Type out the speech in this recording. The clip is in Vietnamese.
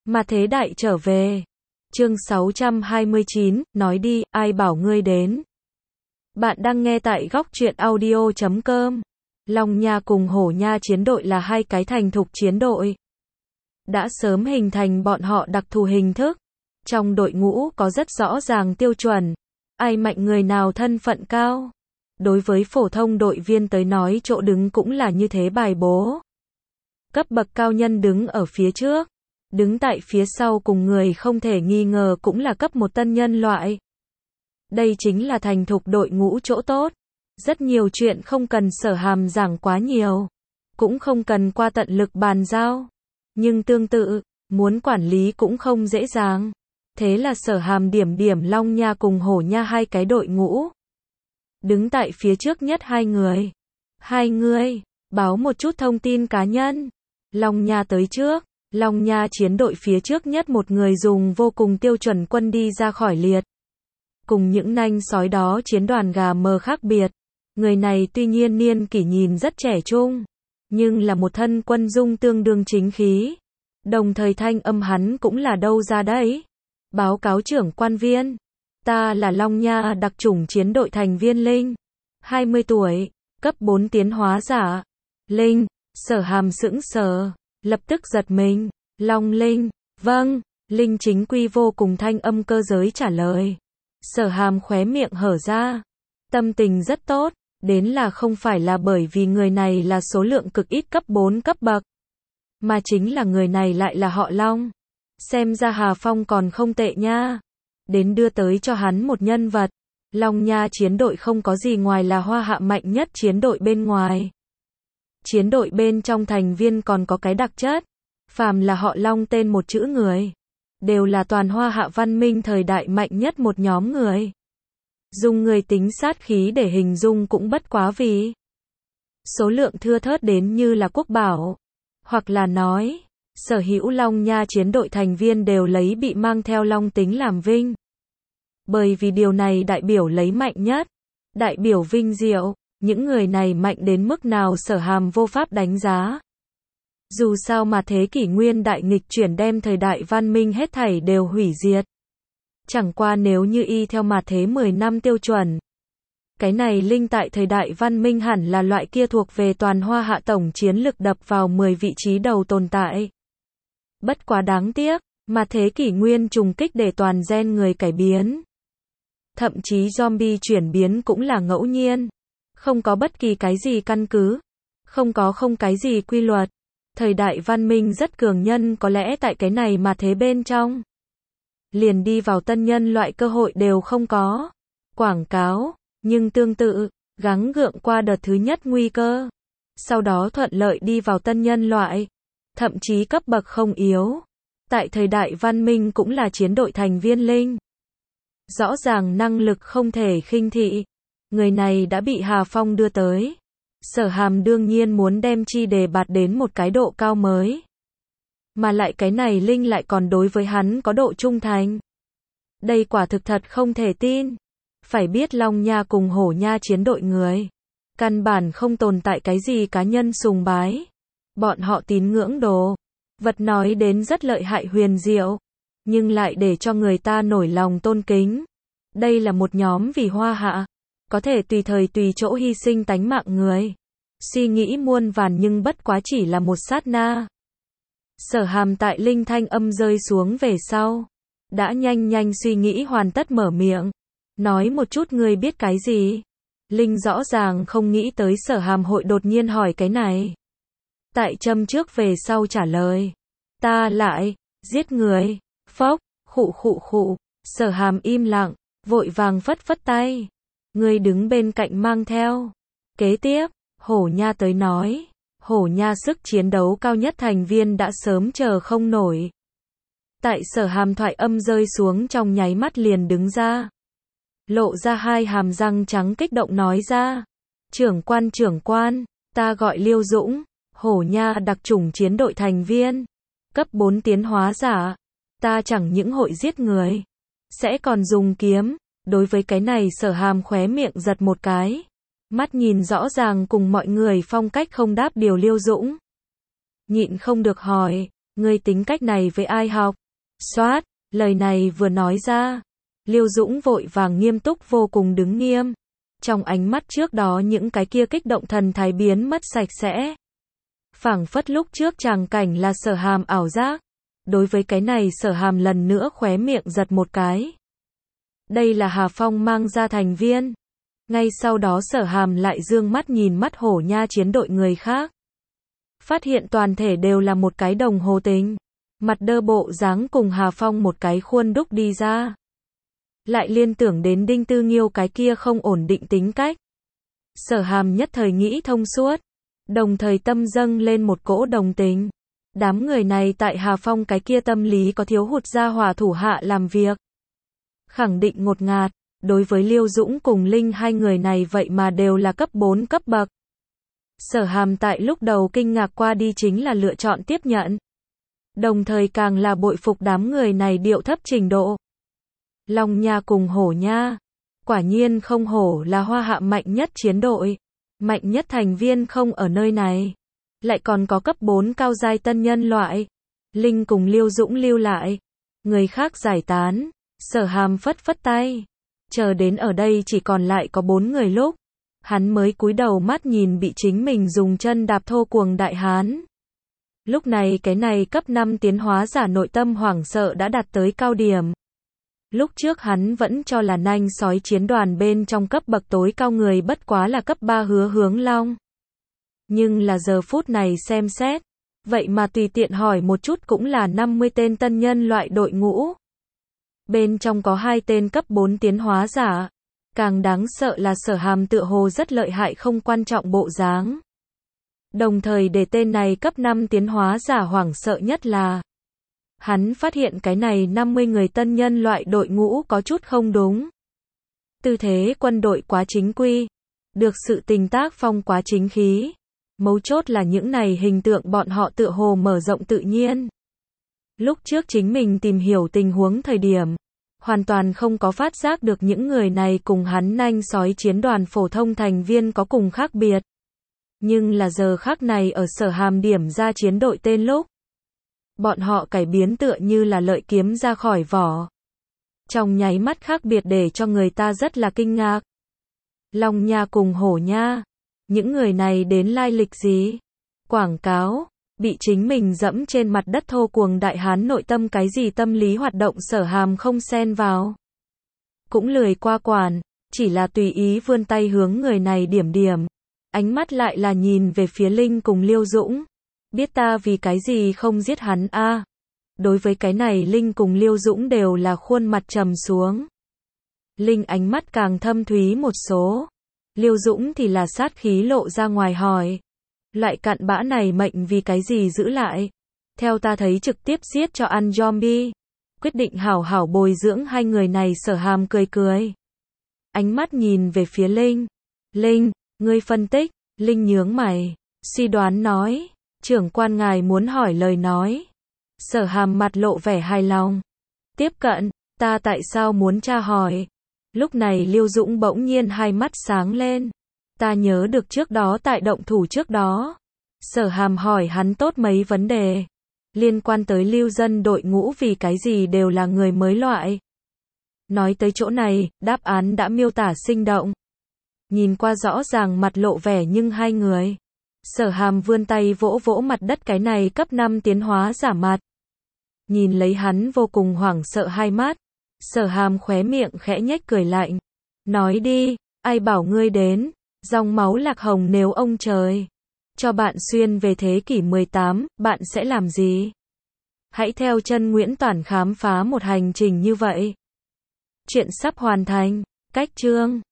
Mà thế đại trở về. Chương 629, nói đi, ai bảo ngươi đến. Bạn đang nghe tại góc truyện audio.com. Long Nha cùng Hổ Nha chiến đội là hai cái thành thục chiến đội. Đã sớm hình thành bọn họ đặc thù hình thức. Trong đội ngũ có rất rõ ràng tiêu chuẩn. Ai mạnh người nào thân phận cao. Đối với phổ thông đội viên tới nói chỗ đứng cũng là như thế bài bố. Cấp bậc cao nhân đứng ở phía trước. Đứng tại phía sau cùng người không thể nghi ngờ cũng là cấp một tân nhân loại. Đây chính là thành thục đội ngũ chỗ tốt. Rất nhiều chuyện không cần Sở Hàm giảng quá nhiều. Cũng không cần qua tận lực bàn giao. Nhưng tương tự, muốn quản lý cũng không dễ dàng. Thế là Sở Hàm điểm Long Nha cùng Hổ Nha hai cái đội ngũ. Đứng tại phía trước nhất hai người. Hai người, báo một chút thông tin cá nhân. Long Nha tới trước. Long Nha chiến đội phía trước nhất một người dùng vô cùng tiêu chuẩn quân đi ra khỏi liệt. Cùng những nanh sói đó chiến đoàn gà mờ khác biệt. Người này tuy nhiên niên kỷ nhìn rất trẻ trung. Nhưng là một thân quân dung tương đương chính khí. Đồng thời thanh âm hắn cũng là đâu ra đấy. Báo cáo trưởng quan viên. Ta là Long Nha đặc chủng chiến đội thành viên Linh. 20 tuổi. Cấp 4 tiến hóa giả. Linh. Sở Hàm sững sờ. Lập tức giật mình. Long Linh. Vâng. Linh chính quy vô cùng thanh âm cơ giới trả lời. Sở Hàm khóe miệng hở ra. Tâm tình rất tốt. Đến là không phải là bởi vì người này là số lượng cực ít cấp 4 cấp bậc. Mà chính là người này lại là họ Long. Xem ra Hà Phong còn không tệ nha. Đến đưa tới cho hắn một nhân vật. Long Nha chiến đội không có gì ngoài là hoa hạ mạnh nhất chiến đội bên ngoài. Chiến đội bên trong thành viên còn có cái đặc chất. Phàm là họ Long tên một chữ người. Đều là toàn hoa hạ văn minh thời đại mạnh nhất một nhóm người. Dùng người tính sát khí để hình dung cũng bất quá vì. Số lượng thưa thớt đến như là quốc bảo. Hoặc là nói, sở hữu Long Nha chiến đội thành viên đều lấy bị mang theo Long tính làm vinh. Bởi vì điều này đại biểu lấy mạnh nhất. Đại biểu vinh diệu. Những người này mạnh đến mức nào Sở Hàm vô pháp đánh giá. Dù sao mà thế kỷ nguyên đại nghịch chuyển đem thời đại văn minh hết thảy đều hủy diệt. Chẳng qua nếu như y theo mà thế 10 năm tiêu chuẩn. Cái này Linh tại thời đại văn minh hẳn là loại kia thuộc về toàn hoa hạ tổng chiến lực đập vào 10 vị trí đầu tồn tại. Bất quá đáng tiếc, mà thế kỷ nguyên trùng kích để toàn gen người cải biến. Thậm chí zombie chuyển biến cũng là ngẫu nhiên. Không có bất kỳ cái gì căn cứ. Không cái gì quy luật. Thời đại văn minh rất cường nhân có lẽ tại cái này mà thế bên trong. Liền đi vào tân nhân loại cơ hội đều không có. Quảng cáo. Nhưng tương tự, gắng gượng qua đợt thứ nhất nguy cơ. Sau đó thuận lợi đi vào tân nhân loại. Thậm chí cấp bậc không yếu. Tại thời đại văn minh cũng là chiến đội thành viên Linh. Rõ ràng năng lực không thể khinh thị. Người này đã bị Hà Phong đưa tới. Sở Hàm đương nhiên muốn đem chi đề bạt đến một cái độ cao mới. Mà lại cái này Linh lại còn đối với hắn có độ trung thành. Đây quả thực thật không thể tin. Phải biết Long Nha cùng Hổ Nha chiến đội người. Căn bản không tồn tại cái gì cá nhân sùng bái. Bọn họ tín ngưỡng đồ. Vật nói đến rất lợi hại huyền diệu. Nhưng lại để cho người ta nổi lòng tôn kính. Đây là một nhóm vì hoa hạ. Có thể tùy thời tùy chỗ hy sinh tánh mạng người. Suy nghĩ muôn vàn nhưng bất quá chỉ là một sát na. Sở Hàm tại Linh thanh âm rơi xuống về sau. Đã nhanh suy nghĩ hoàn tất mở miệng. Nói một chút ngươi biết cái gì? Linh rõ ràng không nghĩ tới Sở Hàm hội đột nhiên hỏi cái này. Tại châm trước về sau trả lời. Ta lại, giết người, phốc, khụ. Sở Hàm im lặng, vội vàng phất tay. Ngươi đứng bên cạnh mang theo. Kế tiếp, Hổ Nha tới nói. Hổ Nha sức chiến đấu cao nhất thành viên đã sớm chờ không nổi. Tại Sở Hàm thoại âm rơi xuống trong nháy mắt liền đứng ra. Lộ ra hai hàm răng trắng kích động nói ra. Trưởng quan, ta gọi Liêu Dũng. Hổ Nha đặc chủng chiến đội thành viên. Cấp 4 tiến hóa giả. Ta chẳng những hội giết người. Sẽ còn dùng kiếm. Đối với cái này Sở Hàm khóe miệng giật một cái. Mắt nhìn rõ ràng cùng mọi người phong cách không đáp điều Liêu Dũng. Nhịn không được hỏi. Ngươi tính cách này với ai học? Soát, lời này vừa nói ra, Lưu Dũng vội vàng nghiêm túc vô cùng đứng nghiêm. Trong ánh mắt trước đó những cái kia kích động thần thái biến mất sạch sẽ. Phảng phất lúc trước tràng cảnh là Sở Hàm ảo giác. Đối với cái này Sở Hàm lần nữa khóe miệng giật một cái. Đây là Hà Phong mang ra thành viên. Ngay sau đó Sở Hàm lại dương mắt nhìn mắt Hổ Nha chiến đội người khác. Phát hiện toàn thể đều là một cái đồng hồ tính. Mặt đơ bộ dáng cùng Hà Phong một cái khuôn đúc đi ra. Lại liên tưởng đến Đinh Tư Nghiêu cái kia không ổn định tính cách. Sở Hàm nhất thời nghĩ thông suốt. Đồng thời tâm dâng lên một cỗ đồng tình. Đám người này tại Hà Phong cái kia tâm lý có thiếu hụt gia hỏa thủ hạ làm việc. Khẳng định ngột ngạt, đối với Lưu Dũng cùng Linh hai người này vậy mà đều là cấp 4 cấp bậc. Sở Hàm tại lúc đầu kinh ngạc qua đi chính là lựa chọn tiếp nhận. Đồng thời càng là bội phục đám người này điệu thấp trình độ. Long Nha cùng Hổ Nha. Quả nhiên không hổ là Hoa Hạ mạnh nhất chiến đội. Mạnh nhất thành viên không ở nơi này. Lại còn có cấp 4 cao giai tân nhân loại. Linh cùng Lưu Dũng lưu lại. Người khác giải tán. Sở Hàm phất phất tay. Chờ đến ở đây chỉ còn lại có 4 người lúc. Hắn mới cúi đầu mắt nhìn bị chính mình dùng chân đạp thô cuồng đại hán. Lúc này cái này cấp 5 tiến hóa giả nội tâm hoảng sợ đã đạt tới cao điểm. Lúc trước hắn vẫn cho là nanh sói chiến đoàn bên trong cấp bậc tối cao người bất quá là cấp 3 Hứa Hướng Long. Nhưng là giờ phút này xem xét, vậy mà tùy tiện hỏi một chút cũng là 50 tên tân nhân loại đội ngũ. Bên trong có 2 tên cấp 4 tiến hóa giả. Càng đáng sợ là Sở Hàm tựa hồ rất lợi hại không quan trọng bộ dáng. Đồng thời để tên này cấp 5 tiến hóa giả hoảng sợ nhất là hắn phát hiện cái này 50 người tân nhân loại đội ngũ có chút không đúng. Tư thế quân đội quá chính quy, được sự tình tác phong quá chính khí. Mấu chốt là những này hình tượng bọn họ tựa hồ mở rộng tự nhiên. Lúc trước chính mình tìm hiểu tình huống thời điểm, hoàn toàn không có phát giác được những người này cùng hắn nanh sói chiến đoàn phổ thông thành viên có cùng khác biệt. Nhưng là giờ khác này ở Sở Hàm điểm ra chiến đội tên lúc. Bọn họ cải biến tựa như là lợi kiếm ra khỏi vỏ. Trong nháy mắt khác biệt để cho người ta rất là kinh ngạc. Long Nha cùng Hổ Nha. Những người này đến lai lịch gì? Quảng cáo. Bị chính mình dẫm trên mặt đất thô cuồng đại hán nội tâm cái gì tâm lý hoạt động Sở Hàm không xen vào. Cũng lười qua quản. Chỉ là tùy ý vươn tay hướng người này điểm điểm. Ánh mắt lại là nhìn về phía Linh cùng Lưu Dũng. Biết ta vì cái gì không giết hắn a? Đối với cái này Linh cùng Lưu Dũng đều là khuôn mặt trầm xuống. Linh ánh mắt càng thâm thúy một số. Lưu Dũng thì là sát khí lộ ra ngoài hỏi. Loại cặn bã này mệnh vì cái gì giữ lại? Theo ta thấy trực tiếp giết cho ăn zombie. Quyết định hảo hảo bồi dưỡng hai người này. Sở Hàm cười cười. Ánh mắt nhìn về phía Linh. Linh, ngươi phân tích. Linh nhướng mày. Suy đoán nói. Trưởng quan ngài muốn hỏi lời nói. Sở Hàm mặt lộ vẻ hài lòng. Tiếp cận, ta tại sao muốn tra hỏi? Lúc này Lưu Dũng bỗng nhiên hai mắt sáng lên. Ta nhớ được trước đó tại động thủ trước đó. Sở Hàm hỏi hắn tốt mấy vấn đề. Liên quan tới lưu dân đội ngũ vì cái gì đều là người mới loại. Nói tới chỗ này, đáp án đã miêu tả sinh động. Nhìn qua rõ ràng mặt lộ vẻ nhưng hai người. Sở Hàm vươn tay vỗ vỗ mặt đất cái này cấp 5 tiến hóa giả mặt. Nhìn lấy hắn vô cùng hoảng sợ hai mắt. Sở Hàm khóe miệng khẽ nhếch cười lạnh. Nói đi, ai bảo ngươi đến, dòng máu lạc hồng nếu ông trời cho bạn xuyên về thế kỷ 18, bạn sẽ làm gì? Hãy theo chân Nguyễn Toản khám phá một hành trình như vậy. Chuyện sắp hoàn thành, cách chương